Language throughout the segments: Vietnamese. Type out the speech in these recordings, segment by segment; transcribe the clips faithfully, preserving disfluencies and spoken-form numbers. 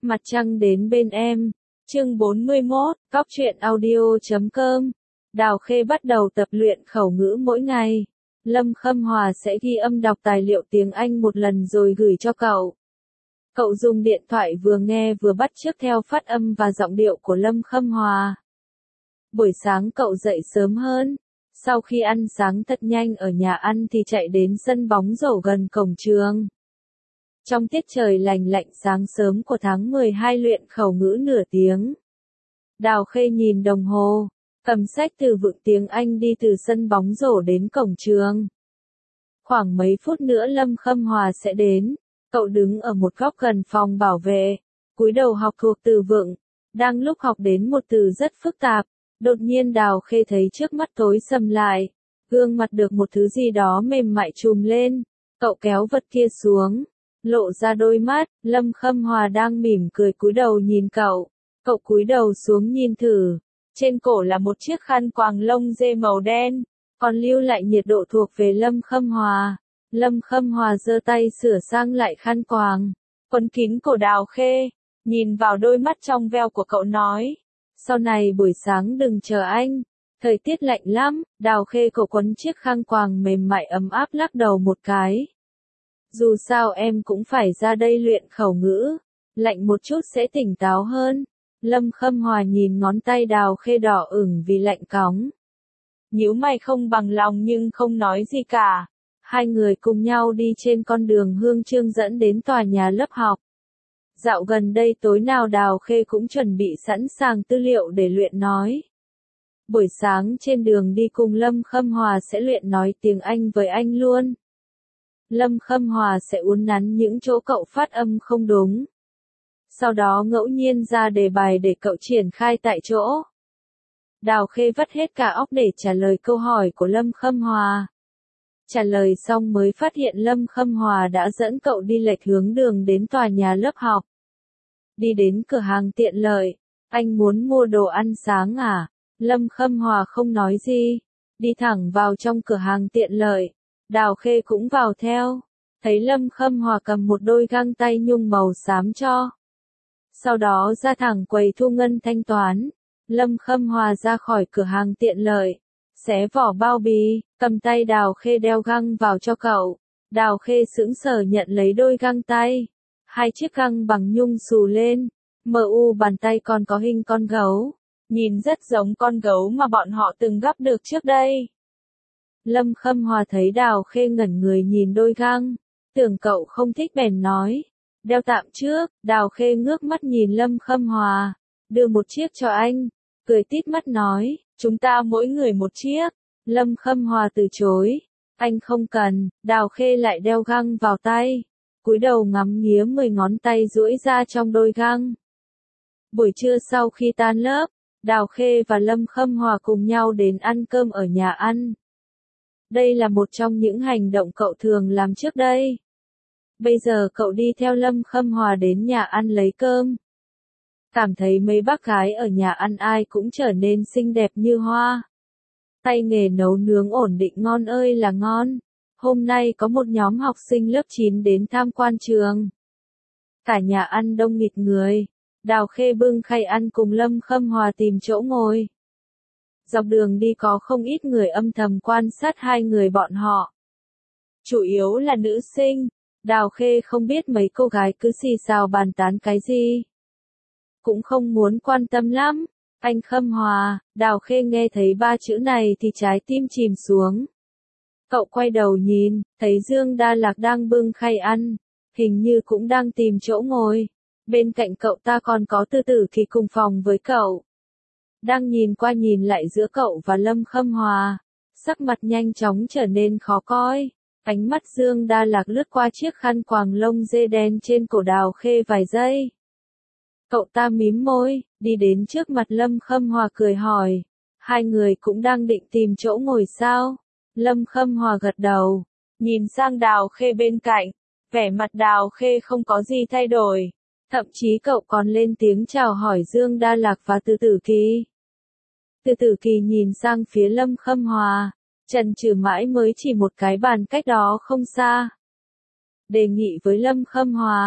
Mặt trăng đến bên em. Chương bốn mươi mốt, Cóc truyện audio chấm com. Đào Khê bắt đầu tập luyện khẩu ngữ mỗi ngày. Lâm Khâm Hòa sẽ ghi âm đọc tài liệu tiếng Anh một lần rồi gửi cho cậu. Cậu dùng điện thoại vừa nghe vừa bắt chước theo phát âm và giọng điệu của Lâm Khâm Hòa. Buổi sáng cậu dậy sớm hơn. Sau khi ăn sáng thật nhanh ở nhà ăn thì chạy đến sân bóng rổ gần cổng trường. Trong tiết trời lành lạnh sáng sớm của tháng mười hai luyện khẩu ngữ nửa tiếng. Đào Khê nhìn đồng hồ, cầm sách từ vựng tiếng Anh đi từ sân bóng rổ đến cổng trường. Khoảng mấy phút nữa Lâm Khâm Hòa sẽ đến, cậu đứng ở một góc gần phòng bảo vệ, cúi đầu học thuộc từ vựng. Đang lúc học đến một từ rất phức tạp, đột nhiên Đào Khê thấy trước mắt tối sầm lại, gương mặt được một thứ gì đó mềm mại trùm lên, cậu kéo vật kia xuống. Lộ ra đôi mắt, Lâm Khâm Hòa đang mỉm cười cúi đầu nhìn cậu. Cậu cúi đầu xuống nhìn thử. Trên cổ là một chiếc khăn quàng lông dê màu đen, còn lưu lại nhiệt độ thuộc về Lâm Khâm Hòa. Lâm Khâm Hòa giơ tay sửa sang lại khăn quàng, quấn kín cổ Đào Khê, nhìn vào đôi mắt trong veo của cậu nói. Sau này buổi sáng đừng chờ anh, thời tiết lạnh lắm. Đào Khê cậu quấn chiếc khăn quàng mềm mại ấm áp lắc đầu một cái. Dù sao em cũng phải ra đây luyện khẩu ngữ, lạnh một chút sẽ tỉnh táo hơn. Lâm Khâm Hòa nhìn ngón tay Đào Khê đỏ ửng vì lạnh cóng. Nhíu mày không bằng lòng nhưng không nói gì cả. Hai người cùng nhau đi trên con đường Hương Trương dẫn đến tòa nhà lớp học. Dạo gần đây tối nào Đào Khê cũng chuẩn bị sẵn sàng tư liệu để luyện nói. Buổi sáng trên đường đi cùng Lâm Khâm Hòa sẽ luyện nói tiếng Anh với anh luôn. Lâm Khâm Hòa sẽ uốn nắn những chỗ cậu phát âm không đúng. Sau đó ngẫu nhiên ra đề bài để cậu triển khai tại chỗ. Đào Khê vắt hết cả óc để trả lời câu hỏi của Lâm Khâm Hòa. Trả lời xong mới phát hiện Lâm Khâm Hòa đã dẫn cậu đi lệch hướng đường đến tòa nhà lớp học. Đi đến cửa hàng tiện lợi. Anh muốn mua đồ ăn sáng à? Lâm Khâm Hòa không nói gì. Đi thẳng vào trong cửa hàng tiện lợi. Đào Khê cũng vào theo, thấy Lâm Khâm Hòa cầm một đôi găng tay nhung màu xám cho. Sau đó ra thẳng quầy thu ngân thanh toán. Lâm Khâm Hòa ra khỏi cửa hàng tiện lợi, xé vỏ bao bì, cầm tay Đào Khê đeo găng vào cho cậu. Đào Khê sững sờ nhận lấy đôi găng tay. Hai chiếc găng bằng nhung xù lên, mờ u bàn tay còn có hình con gấu, nhìn rất giống con gấu mà bọn họ từng gắp được trước đây. Lâm Khâm Hòa thấy Đào Khê ngẩn người nhìn đôi găng, tưởng cậu không thích bèn nói, đeo tạm trước. Đào Khê ngước mắt nhìn Lâm Khâm Hòa, đưa một chiếc cho anh, cười tít mắt nói, chúng ta mỗi người một chiếc. Lâm Khâm Hòa từ chối, anh không cần. Đào Khê lại đeo găng vào tay, cúi đầu ngắm nghía mười ngón tay duỗi ra trong đôi găng. Buổi trưa sau khi tan lớp, Đào Khê và Lâm Khâm Hòa cùng nhau đến ăn cơm ở nhà ăn. Đây là một trong những hành động cậu thường làm trước đây. Bây giờ cậu đi theo Lâm Khâm Hòa đến nhà ăn lấy cơm. Cảm thấy mấy bác gái ở nhà ăn ai cũng trở nên xinh đẹp như hoa. Tay nghề nấu nướng ổn định ngon ơi là ngon. Hôm nay có một nhóm học sinh lớp chín đến tham quan trường. Cả nhà ăn đông nghịt người. Đào Khê bưng khay ăn cùng Lâm Khâm Hòa tìm chỗ ngồi. Dọc đường đi có không ít người âm thầm quan sát hai người bọn họ. Chủ yếu là nữ sinh. Đào Khê không biết mấy cô gái cứ xì xào bàn tán cái gì. Cũng không muốn quan tâm lắm. Anh Khâm Hòa. Đào Khê nghe thấy ba chữ này thì trái tim chìm xuống. Cậu quay đầu nhìn, thấy Dương Đa Lạc đang bưng khay ăn, hình như cũng đang tìm chỗ ngồi. Bên cạnh cậu ta còn có Từ Tử Kỳ cùng phòng với cậu. Đang nhìn qua nhìn lại giữa cậu và Lâm Khâm Hòa, sắc mặt nhanh chóng trở nên khó coi. Ánh mắt Dương Đa Lạc lướt qua chiếc khăn quàng lông dê đen trên cổ Đào Khê vài giây. Cậu ta mím môi, đi đến trước mặt Lâm Khâm Hòa cười hỏi, hai người cũng đang định tìm chỗ ngồi sao? Lâm Khâm Hòa gật đầu, nhìn sang Đào Khê bên cạnh, vẻ mặt Đào Khê không có gì thay đổi. Thậm chí cậu còn lên tiếng chào hỏi Dương Đa Lạc và Từ Tử Kỳ. Từ Tử Kỳ nhìn sang phía Lâm Khâm Hòa, chần chừ mãi mới chỉ một cái bàn cách đó không xa. Đề nghị với Lâm Khâm Hòa,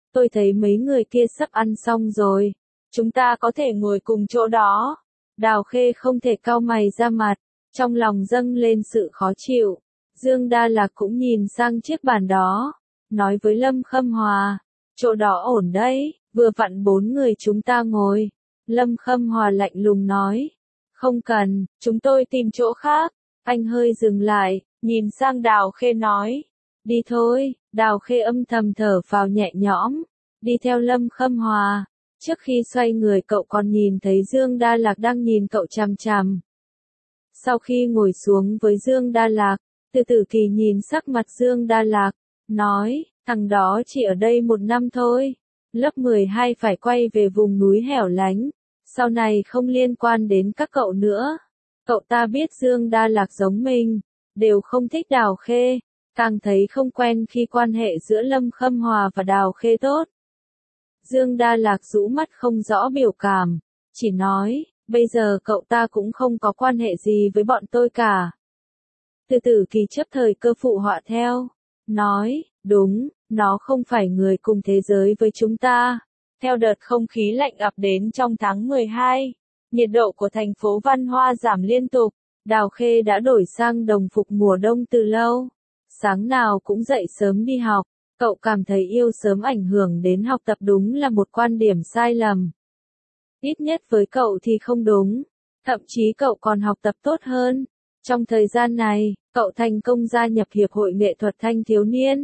tôi thấy mấy người kia sắp ăn xong rồi. Chúng ta có thể ngồi cùng chỗ đó. Đào Khê không thể cau mày ra mặt, trong lòng dâng lên sự khó chịu. Dương Đa Lạc cũng nhìn sang chiếc bàn đó, nói với Lâm Khâm Hòa, chỗ đó ổn đấy, vừa vặn bốn người chúng ta ngồi. Lâm Khâm Hòa lạnh lùng nói, không cần, chúng tôi tìm chỗ khác. Anh hơi dừng lại, nhìn sang Đào Khê nói, đi thôi. Đào Khê âm thầm thở phào nhẹ nhõm, đi theo Lâm Khâm Hòa. Trước khi xoay người cậu còn nhìn thấy Dương Đa Lạc đang nhìn cậu chằm chằm. Sau khi ngồi xuống với Dương Đa Lạc, Từ Tử Kỳ nhìn sắc mặt Dương Đa Lạc, nói, thằng đó chỉ ở đây một năm thôi. Lớp mười hai phải quay về vùng núi hẻo lánh, sau này không liên quan đến các cậu nữa. Cậu ta biết Dương Đa Lạc giống mình, đều không thích Đào Khê, càng thấy không quen khi quan hệ giữa Lâm Khâm Hòa và Đào Khê tốt. Dương Đa Lạc rũ mắt không rõ biểu cảm, chỉ nói, bây giờ cậu ta cũng không có quan hệ gì với bọn tôi cả. Từ Tử Kỳ chấp thời cơ phụ họa theo, nói, đúng, nó không phải người cùng thế giới với chúng ta. Theo đợt không khí lạnh ập đến trong tháng mười hai, nhiệt độ của thành phố Văn Hoa giảm liên tục, Đào Khê đã đổi sang đồng phục mùa đông từ lâu. Sáng nào cũng dậy sớm đi học, cậu cảm thấy yêu sớm ảnh hưởng đến học tập đúng là một quan điểm sai lầm. Ít nhất với cậu thì không đúng, thậm chí cậu còn học tập tốt hơn. Trong thời gian này, cậu thành công gia nhập Hiệp hội Nghệ thuật Thanh thiếu niên.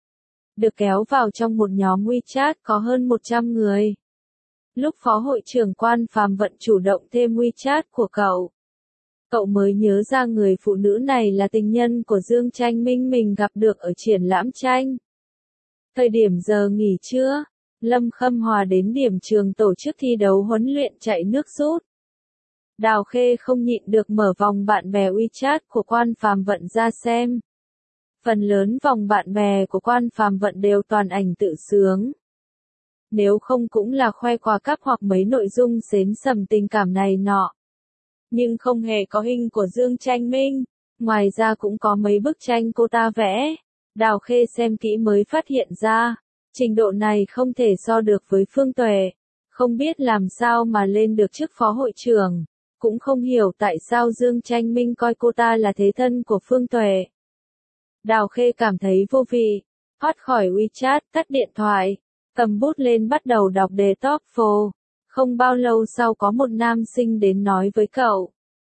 Được kéo vào trong một nhóm WeChat có hơn một trăm người. Lúc phó hội trưởng Quan Phàm Vận chủ động thêm WeChat của cậu, cậu mới nhớ ra người phụ nữ này là tình nhân của Dương Tranh Minh mình gặp được ở triển lãm tranh. Thời điểm giờ nghỉ trưa, Lâm Khâm Hòa đến điểm trường tổ chức thi đấu huấn luyện chạy nước rút. Đào Khê không nhịn được mở vòng bạn bè WeChat của Quan Phàm Vận ra xem. Phần lớn vòng bạn bè của Quan Phàm Vận đều toàn ảnh tự sướng. Nếu không cũng là khoe quà cáp hoặc mấy nội dung xến sầm tình cảm này nọ. Nhưng không hề có hình của Dương Tranh Minh, ngoài ra cũng có mấy bức tranh cô ta vẽ. Đào Khê xem kỹ mới phát hiện ra, trình độ này không thể so được với Phương Tuệ. Không biết làm sao mà lên được chức phó hội trưởng, cũng không hiểu tại sao Dương Tranh Minh coi cô ta là thế thân của Phương Tuệ. Đào Khê cảm thấy vô vị, thoát khỏi WeChat, tắt điện thoại, cầm bút lên bắt đầu đọc đề TOEFL. Không bao lâu sau có một nam sinh đến nói với cậu.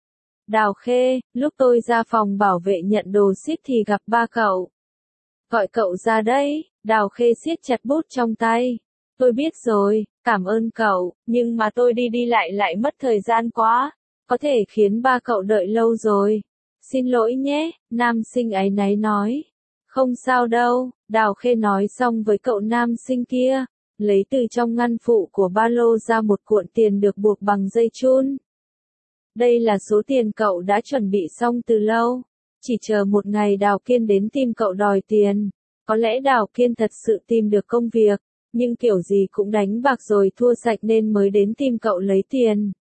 Đào Khê, lúc tôi ra phòng bảo vệ nhận đồ ship thì gặp ba cậu. Gọi cậu ra đây. Đào Khê siết chặt bút trong tay. Tôi biết rồi, cảm ơn cậu, nhưng mà tôi đi đi lại lại mất thời gian quá, có thể khiến ba cậu đợi lâu rồi. Xin lỗi nhé, nam sinh áy náy nói. Không sao đâu, Đào Khê nói xong với cậu nam sinh kia, lấy từ trong ngăn phụ của ba lô ra một cuộn tiền được buộc bằng dây chun. Đây là số tiền cậu đã chuẩn bị xong từ lâu, chỉ chờ một ngày Đào Kiên đến tìm cậu đòi tiền. Có lẽ Đào Kiên thật sự tìm được công việc, nhưng kiểu gì cũng đánh bạc rồi thua sạch nên mới đến tìm cậu lấy tiền.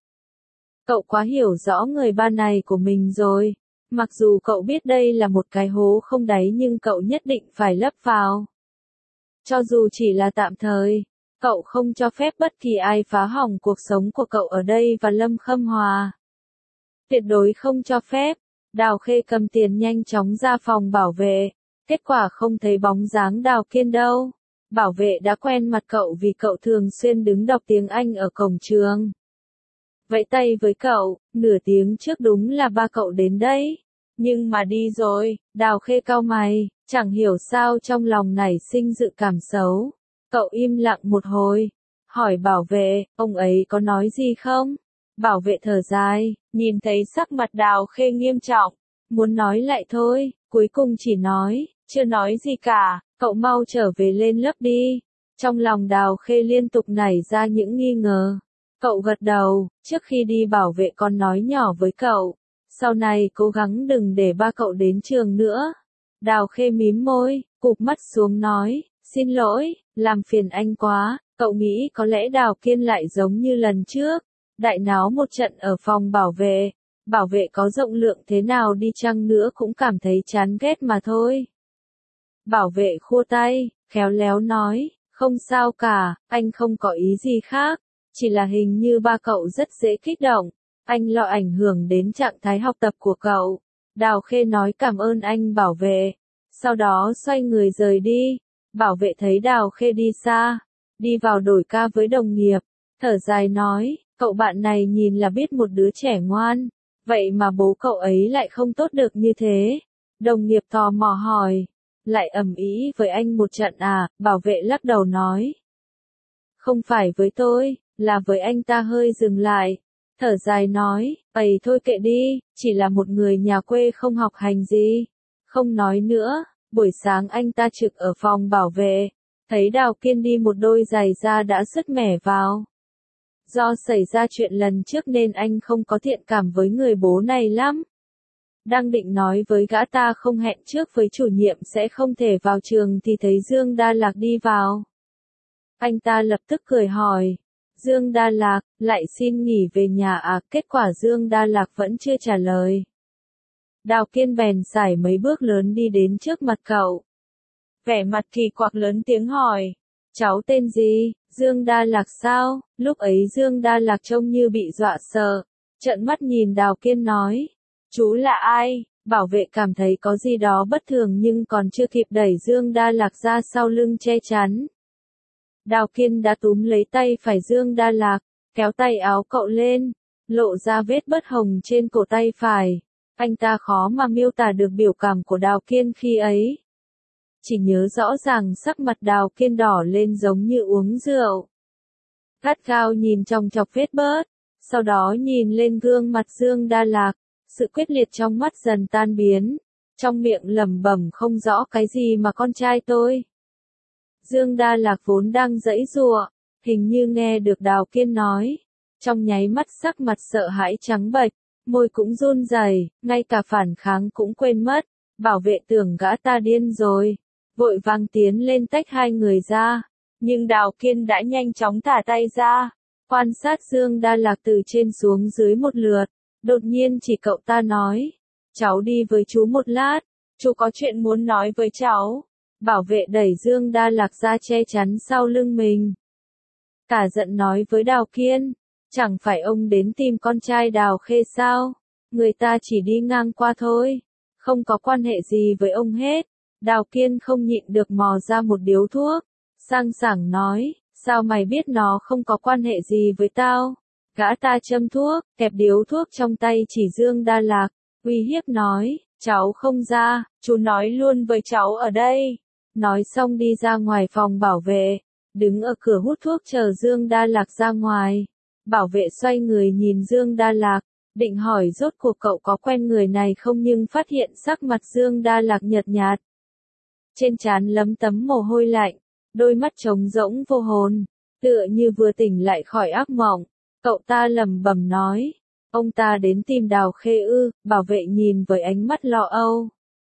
Cậu quá hiểu rõ người ba này của mình rồi. Mặc dù cậu biết đây là một cái hố không đáy nhưng cậu nhất định phải lấp vào. Cho dù chỉ là tạm thời, cậu không cho phép bất kỳ ai phá hỏng cuộc sống của cậu ở đây và Lâm Khâm Hòa. Tuyệt đối không cho phép. Đào Khê cầm tiền nhanh chóng ra phòng bảo vệ. Kết quả không thấy bóng dáng Đào Kiên đâu. Bảo vệ đã quen mặt cậu vì cậu thường xuyên đứng đọc tiếng Anh ở cổng trường. Vẫy tay với cậu, nửa tiếng trước đúng là ba cậu đến đấy. Nhưng mà đi rồi. Đào Khê cau mày, chẳng hiểu sao trong lòng nảy sinh dự cảm xấu. Cậu im lặng một hồi, hỏi bảo vệ, ông ấy có nói gì không? Bảo vệ thở dài, nhìn thấy sắc mặt Đào Khê nghiêm trọng, muốn nói lại thôi, cuối cùng chỉ nói, chưa nói gì cả, cậu mau trở về lên lớp đi. Trong lòng Đào Khê liên tục nảy ra những nghi ngờ. Cậu gật đầu, trước khi đi bảo vệ còn nói nhỏ với cậu, sau này cố gắng đừng để ba cậu đến trường nữa. Đào Khê mím môi, cụp mắt xuống nói, xin lỗi, làm phiền anh quá. Cậu nghĩ có lẽ Đào Kiên lại giống như lần trước, đại náo một trận ở phòng bảo vệ. Bảo vệ có rộng lượng thế nào đi chăng nữa cũng cảm thấy chán ghét mà thôi. Bảo vệ khua tay, khéo léo nói, Không sao cả, anh không có ý gì khác. Chỉ là hình như ba cậu rất dễ kích động. Anh lo ảnh hưởng đến trạng thái học tập của cậu. Đào Khê nói cảm ơn anh bảo vệ. Sau đó xoay người rời đi. Bảo vệ thấy Đào Khê đi xa. Đi vào đổi ca với đồng nghiệp. Thở dài nói, cậu bạn này nhìn là biết một đứa trẻ ngoan. Vậy mà bố cậu ấy lại không tốt được như thế. Đồng nghiệp tò mò hỏi. Lại ầm ĩ với anh một trận à, bảo vệ lắc đầu nói. Không phải với tôi, là với anh ta. Hơi dừng lại. Thở dài nói, ầy thôi kệ đi, chỉ là một người nhà quê không học hành gì. Không nói nữa, buổi sáng anh ta trực ở phòng bảo vệ. Thấy Đào Kiên đi một đôi giày da đã sứt mẻ vào. Do xảy ra chuyện lần trước nên anh không có thiện cảm với người bố này lắm. Đang định nói với gã ta không hẹn trước với chủ nhiệm sẽ không thể vào trường thì thấy Dương Đa Lạc đi vào. Anh ta lập tức cười hỏi. Dương Đa Lạc, lại xin nghỉ về nhà à? Kết quả Dương Đa Lạc vẫn chưa trả lời. Đào Kiên bèn sải mấy bước lớn đi đến trước mặt cậu. Vẻ mặt kỳ quặc lớn tiếng hỏi. Cháu tên gì? Dương Đa Lạc sao? Lúc ấy Dương Đa Lạc trông như bị dọa sợ. Trợn mắt nhìn Đào Kiên nói. Chú là ai? Bảo vệ cảm thấy có gì đó bất thường nhưng còn chưa kịp đẩy Dương Đa Lạc ra sau lưng che chắn. Đào Kiên đã túm lấy tay phải Dương Đa Lạc, kéo tay áo cậu lên, lộ ra vết bớt hồng trên cổ tay phải. Anh ta khó mà miêu tả được biểu cảm của Đào Kiên khi ấy. Chỉ nhớ rõ ràng sắc mặt Đào Kiên đỏ lên giống như uống rượu. Gắt gao nhìn trong chọc vết bớt, sau đó nhìn lên gương mặt Dương Đa Lạc, sự quyết liệt trong mắt dần tan biến, trong miệng lẩm bẩm không rõ cái gì mà con trai tôi. Dương Đa Lạc vốn đang giãy giụa, hình như nghe được Đào Kiên nói, trong nháy mắt sắc mặt sợ hãi trắng bệch, môi cũng run rẩy, ngay cả phản kháng cũng quên mất. Bảo vệ tưởng gã ta điên rồi, vội vàng tiến lên tách hai người ra, nhưng Đào Kiên đã nhanh chóng thả tay ra, quan sát Dương Đa Lạc từ trên xuống dưới một lượt, đột nhiên chỉ cậu ta nói, cháu đi với chú một lát, chú có chuyện muốn nói với cháu. Bảo vệ đẩy Dương Đa Lạc ra che chắn sau lưng mình. Cả giận nói với Đào Kiên, chẳng phải ông đến tìm con trai Đào Khê sao? Người ta chỉ đi ngang qua thôi, không có quan hệ gì với ông hết. Đào Kiên không nhịn được mò ra một điếu thuốc, sang sảng nói, sao mày biết nó không có quan hệ gì với tao? Gã ta châm thuốc, kẹp điếu thuốc trong tay chỉ Dương Đa Lạc, uy hiếp nói, cháu không ra, chú nói luôn với cháu ở đây. Nói xong đi ra ngoài phòng bảo vệ, đứng ở cửa hút thuốc chờ Dương Đa Lạc ra ngoài. Bảo vệ xoay người nhìn Dương Đa Lạc, định hỏi rốt cuộc cậu có quen người này không nhưng phát hiện sắc mặt Dương Đa Lạc nhợt nhạt. Trên trán lấm tấm mồ hôi lạnh, đôi mắt trống rỗng vô hồn, tựa như vừa tỉnh lại khỏi ác mộng. Cậu ta lẩm bẩm nói, ông ta đến tìm Đào Khê ư? Bảo vệ nhìn với ánh mắt lo âu.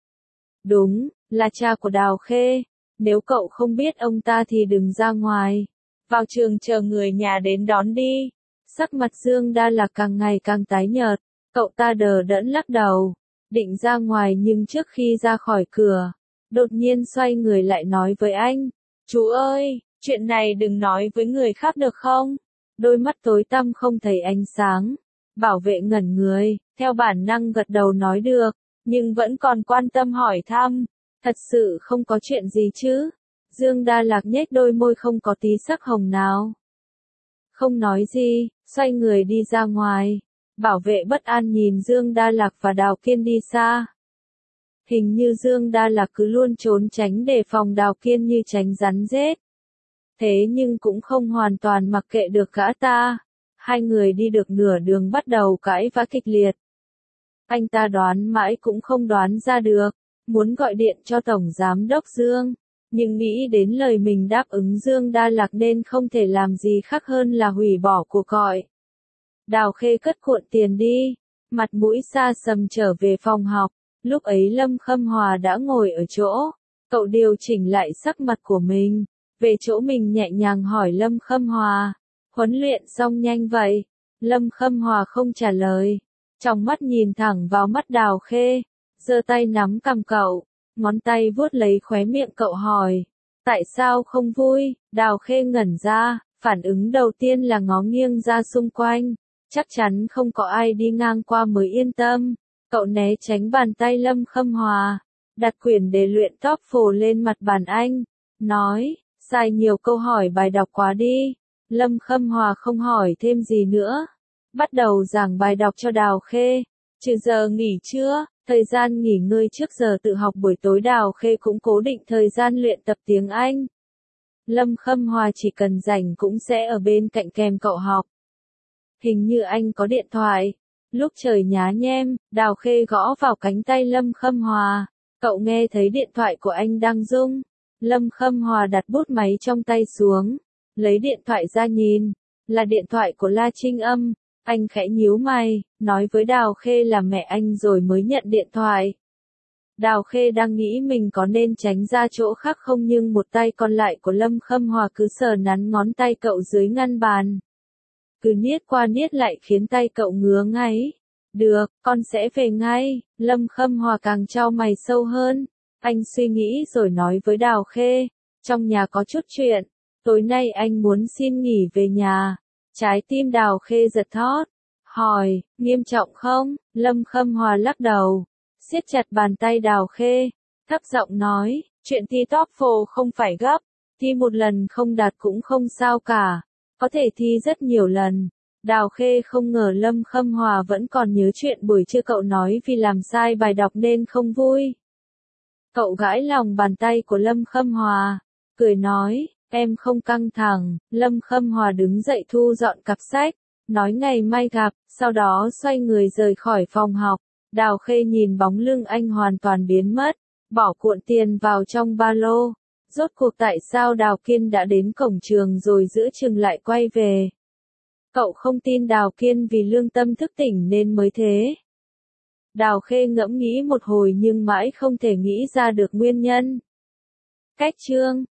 Đúng, là cha của Đào Khê. Nếu cậu không biết ông ta thì đừng ra ngoài. Vào trường chờ người nhà đến đón đi. Sắc mặt Dương Đa Lạc càng ngày càng tái nhợt. Cậu ta đờ đẫn lắc đầu. Định ra ngoài nhưng trước khi ra khỏi cửa, đột nhiên xoay người lại nói với anh. Chú ơi, chuyện này đừng nói với người khác được không? Đôi mắt tối tăm không thấy ánh sáng. Bảo vệ ngẩn người, theo bản năng gật đầu nói được, nhưng vẫn còn quan tâm hỏi thăm. Thật sự không có chuyện gì chứ? Dương Đa Lạc nhếch đôi môi không có tí sắc hồng nào. Không nói gì, xoay người đi ra ngoài. Bảo vệ bất an nhìn Dương Đa Lạc và Đào Kiên đi xa. Hình như Dương Đa Lạc cứ luôn trốn tránh đề phòng Đào Kiên như tránh rắn rết. Thế nhưng cũng không hoàn toàn mặc kệ được gã ta. Hai người đi được nửa đường bắt đầu cãi vã kịch liệt. Anh ta đoán mãi cũng không đoán ra được. Muốn gọi điện cho Tổng Giám đốc Dương, nhưng nghĩ đến lời mình đáp ứng Dương Đa Lạc nên không thể làm gì khác hơn là hủy bỏ cuộc gọi. Đào Khê cất cuộn tiền đi, mặt mũi xa sầm trở về phòng học, lúc ấy Lâm Khâm Hòa đã ngồi ở chỗ, cậu điều chỉnh lại sắc mặt của mình, về chỗ mình nhẹ nhàng hỏi Lâm Khâm Hòa, huấn luyện xong nhanh vậy? Lâm Khâm Hòa không trả lời, trong mắt nhìn thẳng vào mắt Đào Khê. Giơ tay nắm cằm cậu, ngón tay vuốt lấy khóe miệng cậu hỏi, Tại sao không vui? Đào Khê ngẩn ra, phản ứng đầu tiên là ngó nghiêng ra xung quanh. Chắc chắn không có ai đi ngang qua mới yên tâm. Cậu né tránh bàn tay Lâm Khâm Hòa, đặt quyển đề luyện TOEFL lên mặt bàn anh, nói, sai nhiều câu hỏi bài đọc quá đi. Lâm Khâm Hòa không hỏi thêm gì nữa, bắt đầu giảng bài đọc cho Đào Khê. Trừ giờ nghỉ trưa, thời gian nghỉ ngơi trước giờ tự học buổi tối Đào Khê cũng cố định thời gian luyện tập tiếng Anh. Lâm Khâm Hòa chỉ cần rảnh cũng sẽ ở bên cạnh kèm cậu học. Hình như anh có điện thoại. Lúc trời nhá nhem, Đào Khê gõ vào cánh tay Lâm Khâm Hòa. Cậu nghe thấy điện thoại của anh đang rung. Lâm Khâm Hòa đặt bút máy trong tay xuống, lấy điện thoại ra nhìn, là điện thoại của La Trinh Âm. Anh khẽ nhíu mày, nói với Đào Khê là mẹ anh rồi mới nhận điện thoại. Đào Khê đang nghĩ mình có nên tránh ra chỗ khác không, nhưng một tay còn lại của Lâm Khâm Hòa cứ sờ nắn ngón tay cậu dưới ngăn bàn. Cứ niết qua niết lại khiến tay cậu ngứa ngáy. Được, con sẽ về ngay. Lâm Khâm Hòa càng chau mày sâu hơn. Anh suy nghĩ rồi nói với Đào Khê, trong nhà có chút chuyện, tối nay anh muốn xin nghỉ về nhà. Trái tim Đào Khê giật thót, hỏi, nghiêm trọng không? Lâm Khâm Hòa lắc đầu, siết chặt bàn tay Đào Khê, thấp giọng nói, chuyện thi TOEFL không phải gấp, thi một lần không đạt cũng không sao cả, có thể thi rất nhiều lần. Đào Khê không ngờ Lâm Khâm Hòa vẫn còn nhớ chuyện buổi trưa cậu nói vì làm sai bài đọc nên không vui. Cậu gãi lòng bàn tay của Lâm Khâm Hòa, cười nói, em không căng thẳng. Lâm Khâm Hòa đứng dậy thu dọn cặp sách, nói ngày mai gặp, sau đó xoay người rời khỏi phòng học. Đào Khê nhìn bóng lưng anh hoàn toàn biến mất, bỏ cuộn tiền vào trong ba lô. Rốt cuộc tại sao Đào Kiên đã đến cổng trường rồi giữa chừng lại quay về? Cậu không tin Đào Kiên vì lương tâm thức tỉnh nên mới thế. Đào Khê ngẫm nghĩ một hồi nhưng mãi không thể nghĩ ra được nguyên nhân. Cách chương